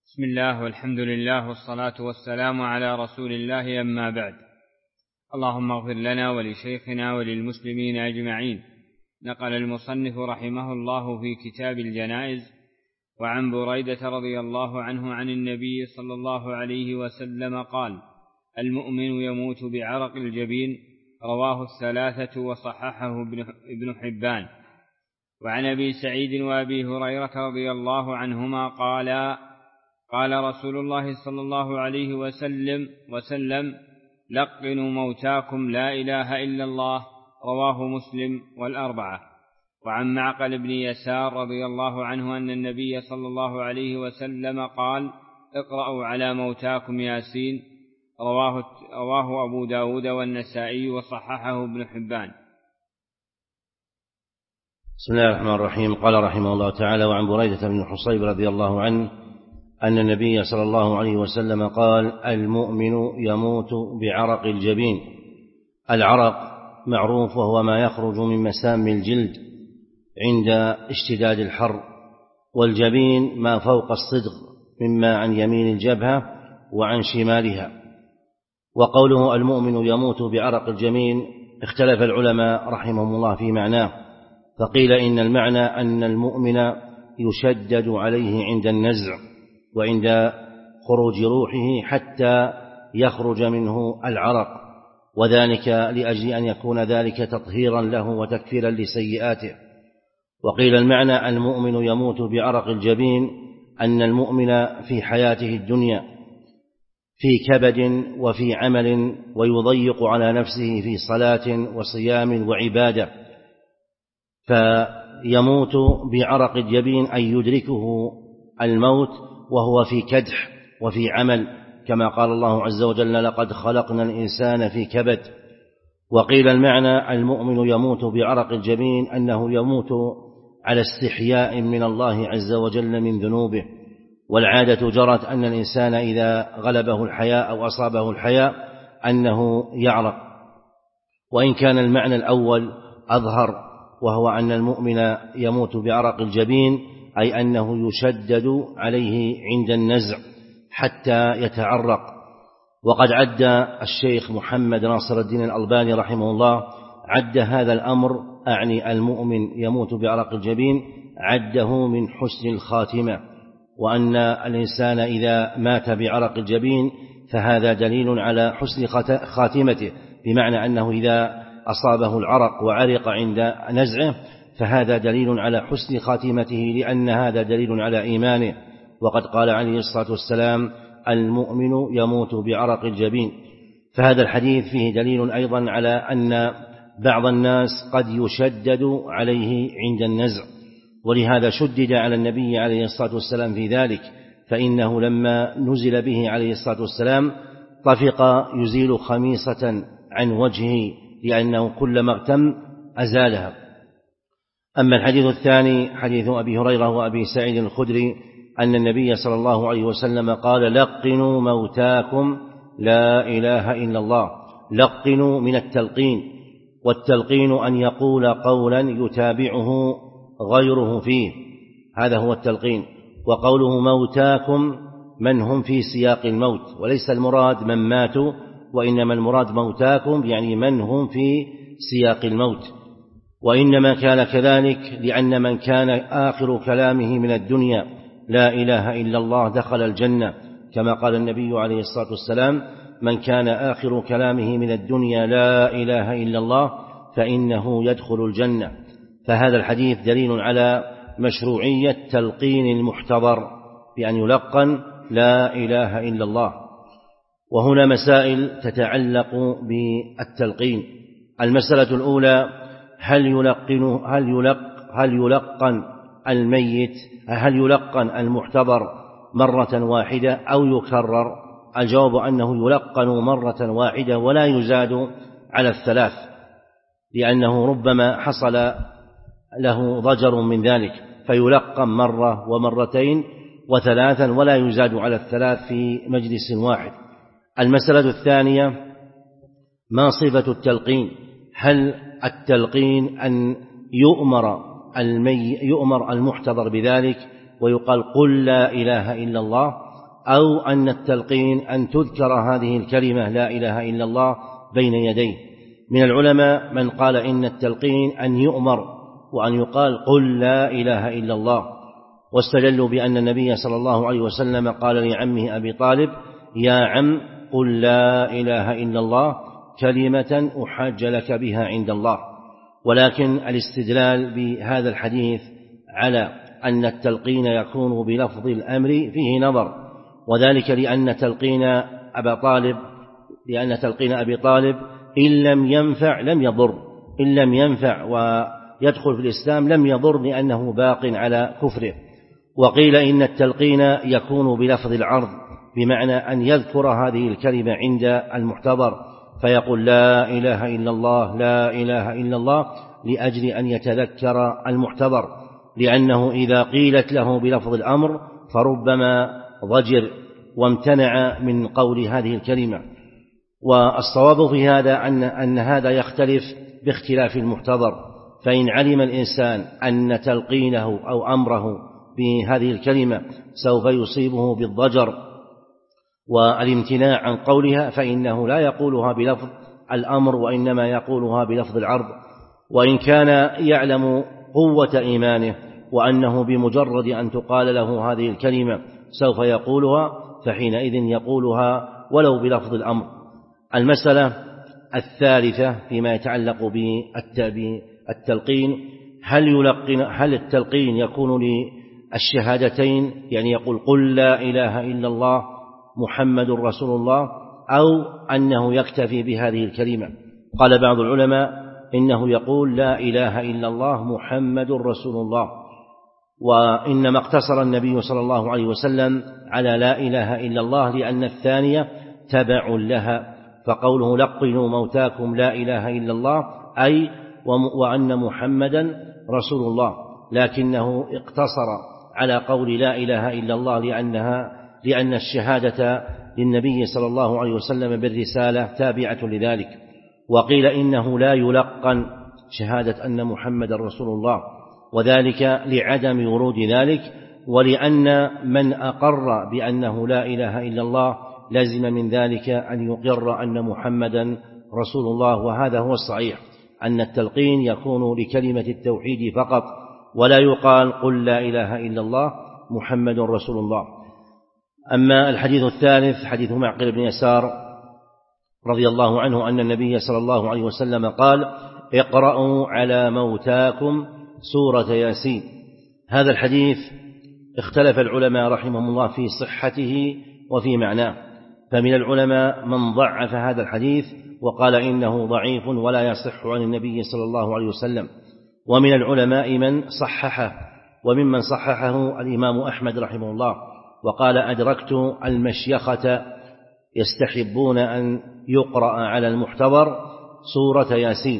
بسم الله والحمد لله والصلاة والسلام على رسول الله، أما بعد. اللهم اغفر لنا ولشيخنا وللمسلمين أجمعين. نقل المصنف رحمه الله في كتاب الجنائز: وعن بريدة رضي الله عنه عن النبي صلى الله عليه وسلم قال: المؤمن يموت بعرق الجبين. رواه الثلاثة وصححه ابن حبان. وعن أبي سعيد وأبي هريرة رضي الله عنهما قال رسول الله صلى الله عليه وسلم: لقنوا موتاكم لا إله إلا الله. رواه مسلم والأربعة. وعن معقل بن يسار رضي الله عنه أن النبي صلى الله عليه وسلم قال: اقرأوا على موتاكم ياسين. رواه أبو داود والنسائي وصححه ابن حبان. بسم الله الرحمن الرحيم. قال رحمه الله تعالى: وعن بريدة بن الحصيب رضي الله عنه أن النبي صلى الله عليه وسلم قال: المؤمن يموت بعرق الجبين. العرق معروف، وهو ما يخرج من مسام الجلد عند اشتداد الحر، والجبين ما فوق الصدغ مما عن يمين الجبهة وعن شمالها. وقوله المؤمن يموت بعرق الجبين اختلف العلماء رحمهم الله في معناه، فقيل إن المعنى أن المؤمن يشدد عليه عند النزع وعند خروج روحه حتى يخرج منه العرق، وذلك لأجل أن يكون ذلك تطهيرا له وتكفيرا لسيئاته. وقيل المعنى المؤمن يموت بعرق الجبين أن المؤمن في حياته الدنيا في كبد وفي عمل، ويضيق على نفسه في صلاة وصيام وعبادة، فيموت بعرق الجبين أي يدركه الموت وهو في كدح وفي عمل، كما قال الله عز وجل: لقد خلقنا الإنسان في كبد. وقيل المعنى المؤمن يموت بعرق الجبين أنه يموت على استحياء من الله عز وجل من ذنوبه، والعادة جرت أن الإنسان إذا غلبه الحياء أو أصابه الحياء أنه يعرق، وإن كان المعنى الأول أظهر، وهو أن المؤمن يموت بعرق الجبين أي أنه يشدد عليه عند النزع حتى يتعرق. وقد عد الشيخ محمد ناصر الدين الألباني رحمه الله عد هذا الأمر، أعني المؤمن يموت بعرق الجبين، عده من حسن الخاتمة، وأن الإنسان إذا مات بعرق الجبين فهذا دليل على حسن خاتمته، بمعنى أنه إذا أصابه العرق وعرق عند نزعه فهذا دليل على حسن خاتمته، لأن هذا دليل على إيمانه. وقد قال عليه الصلاة والسلام: المؤمن يموت بعرق الجبين. فهذا الحديث فيه دليل أيضا على أن بعض الناس قد يشدد عليه عند النزع، ولهذا شدد على النبي عليه الصلاة والسلام في ذلك، فإنه لما نزل به عليه الصلاة والسلام طفق يزيل خميصة عن وجهه، لأنه كلما اغتم أزالها. أما الحديث الثاني حديث أبي هريرة وأبي سعيد الخدري أن النبي صلى الله عليه وسلم قال: لقنوا موتاكم لا إله إلا الله. لقنوا من التلقين، والتلقين أن يقول قولا يتابعه غيره فيه، هذا هو التلقين. وقوله موتاكم من هم في سياق الموت، وليس المراد من ماتوا، وإنما المراد موتاكم يعني من هم في سياق الموت. وإنما كان كذلك لأن من كان آخر كلامه من الدنيا لا إله إلا الله دخل الجنة، كما قال النبي عليه الصلاة والسلام: من كان آخر كلامه من الدنيا لا إله إلا الله فإنه يدخل الجنة. فهذا الحديث دليل على مشروعية تلقين المحتضر بأن يلقن لا إله إلا الله. وهنا مسائل تتعلق بالتلقين. المسألة الأولى: هل يلقن المحتضر مرة واحدة أو يكرر؟ الجواب أنه يلقن مرة واحدة ولا يزاد على الثلاث، لأنه ربما حصل له ضجر من ذلك، فيلقن مرة ومرتين وثلاثا ولا يزاد على الثلاث في مجلس واحد. المسألة الثانية: ما صفة التلقين؟ هل التلقين أن يؤمر المحتضر بذلك ويقال قل لا إله إلا الله، أو أن التلقين أن تذكر هذه الكلمة لا إله إلا الله بين يديه. من العلماء من قال إن التلقين أن يؤمر وأن يقال قل لا إله إلا الله، واستدلوا بأن النبي صلى الله عليه وسلم قال لعمه أبي طالب يا عم قل لا إله إلا الله كلمة أحاج لك بها عند الله. ولكن الاستدلال بهذا الحديث على أن التلقين يكون بلفظ الأمر فيه نظر، وذلك لأن تلقين أبي طالب إن لم ينفع لم يضر، إن لم ينفع ويدخل في الإسلام لم يضر لأنه باق على كفره. وقيل إن التلقين يكون بلفظ العرض، بمعنى أن يذكر هذه الكلمة عند المحتضر فيقول لا إله إلا الله لا إله إلا الله لأجل أن يتذكر المحتضر، لأنه إذا قيلت له بلفظ الأمر فربما ضجر وامتنع من قول هذه الكلمة. والصواب في هذا أن هذا يختلف باختلاف المحتضر، فإن علم الإنسان أن تلقينه أو أمره بهذه الكلمة سوف يصيبه بالضجر والامتناع عن قولها فإنه لا يقولها بلفظ الأمر وإنما يقولها بلفظ العرض. وإن كان يعلم قوة إيمانه وأنه بمجرد أن تقال له هذه الكلمة سوف يقولها فحينئذ يقولها ولو بلفظ الأمر. المسألة الثالثة فيما يتعلق بالتلقين، هل التلقين يكون للشهادتين، يعني يقول قل لا إله إلا الله محمد رسول الله، أو أنه يكتفي بهذه الكلمة؟ قال بعض العلماء إنه يقول لا إله إلا الله محمد رسول الله، وإنما اقتصر النبي صلى الله عليه وسلم على لا إله إلا الله لأن الثانية تبع لها، فقوله لقنوا موتاكم لا إله إلا الله أي وأن محمدا رسول الله، لكنه اقتصر على قول لا إله إلا الله لأن الشهادة للنبي صلى الله عليه وسلم بالرسالة تابعة لذلك. وقيل إنه لا يلقن شهادة أن محمد رسول الله، وذلك لعدم ورود ذلك، ولأن من أقر بأنه لا إله إلا الله لازم من ذلك أن يقر أن محمدا رسول الله. وهذا هو الصحيح، أن التلقين يكون لكلمة التوحيد فقط، ولا يقال قل لا إله إلا الله محمد رسول الله. أما الحديث الثالث حديث معقل بن يسار رضي الله عنه أن النبي صلى الله عليه وسلم قال اقرأوا على موتاكم سورة ياسين. هذا الحديث اختلف العلماء رحمهم الله في صحته وفي معناه، فمن العلماء من ضعف هذا الحديث وقال إنه ضعيف ولا يصح عن النبي صلى الله عليه وسلم، ومن العلماء من صححه، وممن صححه الإمام أحمد رحمه الله، وقال أدركت المشيخة يستحبون أن يقرأ على المحتضر سورة ياسين.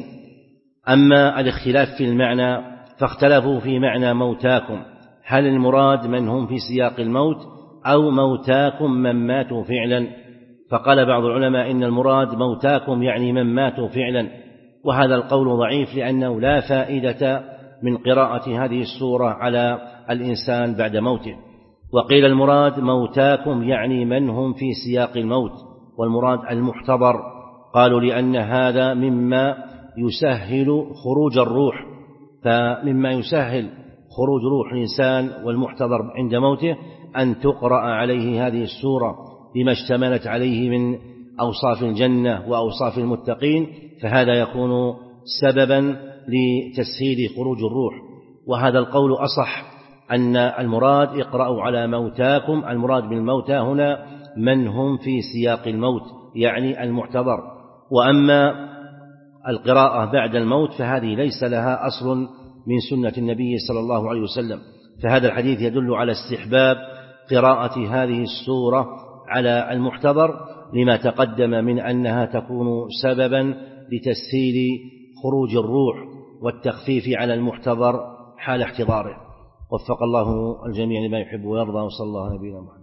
أما الاختلاف في المعنى فاختلفوا في معنى موتاكم، هل المراد من هم في سياق الموت أو موتاكم من ماتوا فعلا؟ فقال بعض العلماء إن المراد موتاكم يعني من ماتوا فعلا، وهذا القول ضعيف لأنه لا فائدة من قراءة هذه السورة على الإنسان بعد موته. وقيل المراد موتاكم يعني من هم في سياق الموت، والمراد المحتضر، قالوا لأن هذا مما يسهل خروج الروح، فمما يسهل خروج روح الإنسان والمحتضر عند موته أن تقرأ عليه هذه السورة بما اشتملت عليه من أوصاف الجنة وأوصاف المتقين، فهذا يكون سببا لتسهيل خروج الروح. وهذا القول أصح، أن المراد اقرأوا على موتاكم، المراد بالموتى هنا من هم في سياق الموت يعني المحتضر. وأما القراءة بعد الموت فهذه ليس لها أصل من سنة النبي صلى الله عليه وسلم، فهذا الحديث يدل على استحباب قراءة هذه السورة على المحتضر لما تقدم من أنها تكون سببا لتسهيل خروج الروح والتخفيف على المحتضر حال احتضاره. وفق الله الجميع لما يحب ويرضى، وصلى الله على نبينا محمد.